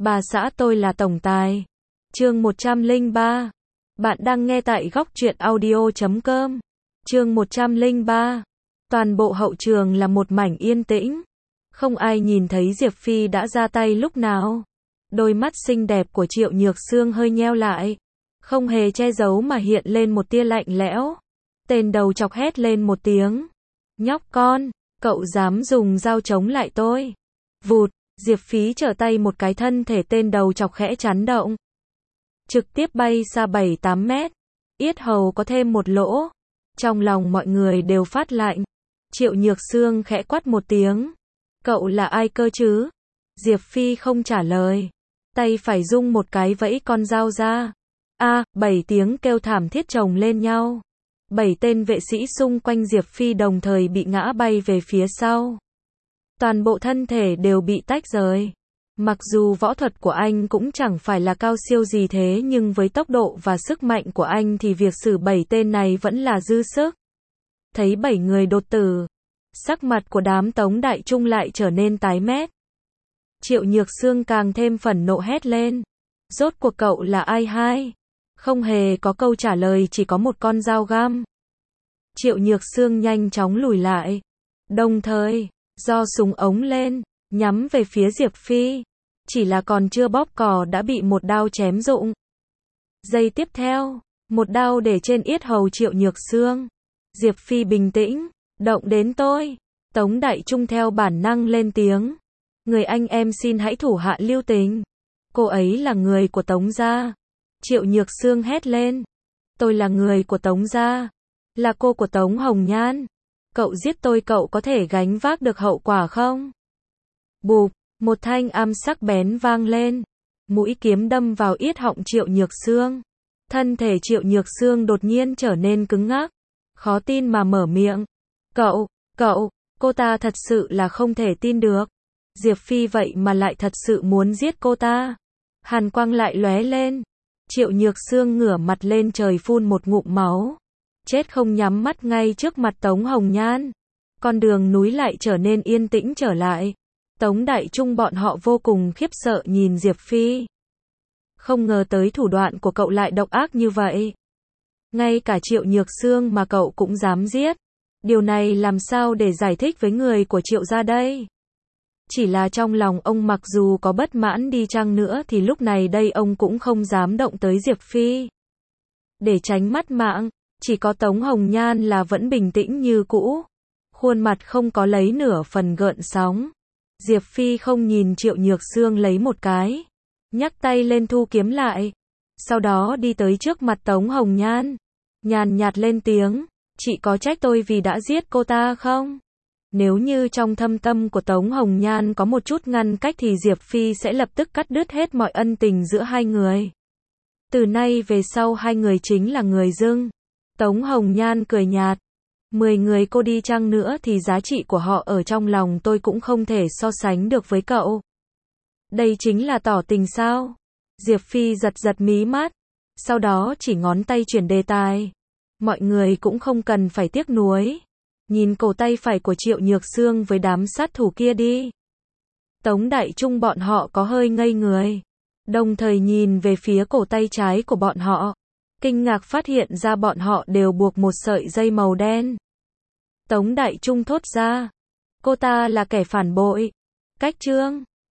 Bà xã tôi là tổng tài. Chương 103. Bạn đang nghe tại góc truyện audio.com. Chương 103. Toàn bộ hậu trường là một mảnh yên tĩnh. Không ai nhìn thấy Diệp Phi đã ra tay lúc nào. Đôi mắt xinh đẹp của Triệu Nhược Sương hơi nheo lại. Không hề che giấu mà hiện lên một tia lạnh lẽo. Tên đầu chọc hét lên một tiếng. Nhóc con, cậu dám dùng dao chống lại tôi. Vụt, Diệp Phi trở tay một cái, thân thể tên đầu chọc khẽ chấn động. Trực tiếp bay xa 7-8 mét. Yết hầu có thêm một lỗ. Trong lòng mọi người đều phát lạnh. Triệu Nhược Sương khẽ quát một tiếng. Cậu là ai cơ chứ? Diệp Phi không trả lời. Tay phải rung một cái vẫy con dao ra. 7 tiếng kêu thảm thiết chồng lên nhau. 7 tên vệ sĩ xung quanh Diệp Phi đồng thời bị ngã bay về phía sau. Toàn bộ thân thể đều bị tách rời. Mặc dù võ thuật của anh cũng chẳng phải là cao siêu gì thế, nhưng với tốc độ và sức mạnh của anh thì việc xử 7 tên này vẫn là dư sức. Thấy 7 người đột tử, sắc mặt của đám Tống Đại Trung lại trở nên tái mét. Triệu Nhược Sương càng thêm phẫn nộ hét lên. Rốt cuộc cậu là ai hai? Không hề có câu trả lời, chỉ có một con dao găm. Triệu Nhược Sương nhanh chóng lùi lại. Đồng thời, giơ súng ống lên, nhắm về phía Diệp Phi. Chỉ là còn chưa bóp cò đã bị một đao chém rụng. Giây tiếp theo, một đao để trên yết hầu Triệu Nhược Sương. Diệp Phi bình tĩnh, động đến tôi. Tống Đại Trung theo bản năng lên tiếng. Người anh em xin hãy thủ hạ lưu tình. Cô ấy là người của Tống gia. Triệu Nhược Sương hét lên. Tôi là người của Tống gia. Là cô của Tống Hồng Nhan. Cậu giết tôi, cậu có thể gánh vác được hậu quả không? Bụp, một thanh âm sắc bén vang lên. Mũi kiếm đâm vào yết họng Triệu Nhược Sương. Thân thể Triệu Nhược Sương đột nhiên trở nên cứng ngắc. Khó tin mà mở miệng. Cậu, cô ta thật sự là không thể tin được. Diệp Phi vậy mà lại thật sự muốn giết cô ta. Hàn quang lại lóe lên. Triệu Nhược Sương ngửa mặt lên trời phun một ngụm máu. Chết không nhắm mắt ngay trước mặt Tống Hồng Nhan. Con đường núi lại trở nên yên tĩnh trở lại. Tống Đại Trung bọn họ vô cùng khiếp sợ nhìn Diệp Phi. Không ngờ tới thủ đoạn của cậu lại độc ác như vậy. Ngay cả Triệu Nhược Sương mà cậu cũng dám giết. Điều này làm sao để giải thích với người của Triệu gia đây? Chỉ là trong lòng ông mặc dù có bất mãn đi chăng nữa thì lúc này đây ông cũng không dám động tới Diệp Phi. Để tránh mất mạng, chỉ có Tống Hồng Nhan là vẫn bình tĩnh như cũ. Khuôn mặt không có lấy nửa phần gợn sóng. Diệp Phi không nhìn Triệu Nhược Sương lấy một cái. Nhắc tay lên thu kiếm lại. Sau đó đi tới trước mặt Tống Hồng Nhan. Nhàn nhạt lên tiếng. Chị có trách tôi vì đã giết cô ta không? Nếu như trong thâm tâm của Tống Hồng Nhan có một chút ngăn cách thì Diệp Phi sẽ lập tức cắt đứt hết mọi ân tình giữa hai người. Từ nay về sau hai người chính là người dưng. Tống Hồng Nhan cười nhạt. 10 người cô đi chăng nữa thì giá trị của họ ở trong lòng tôi cũng không thể so sánh được với cậu. Đây chính là tỏ tình sao? Diệp Phi giật giật mí mắt. Sau đó chỉ ngón tay chuyển đề tài. Mọi người cũng không cần phải tiếc nuối. Nhìn cổ tay phải của Triệu Nhược Sương với đám sát thủ kia đi. Tống Đại Trung bọn họ có hơi ngây người. Đồng thời nhìn về phía cổ tay trái của bọn họ. Kinh ngạc phát hiện ra bọn họ đều buộc một sợi dây màu đen. Tống Đại Trung thốt ra. Cô ta là kẻ phản bội. Cách chương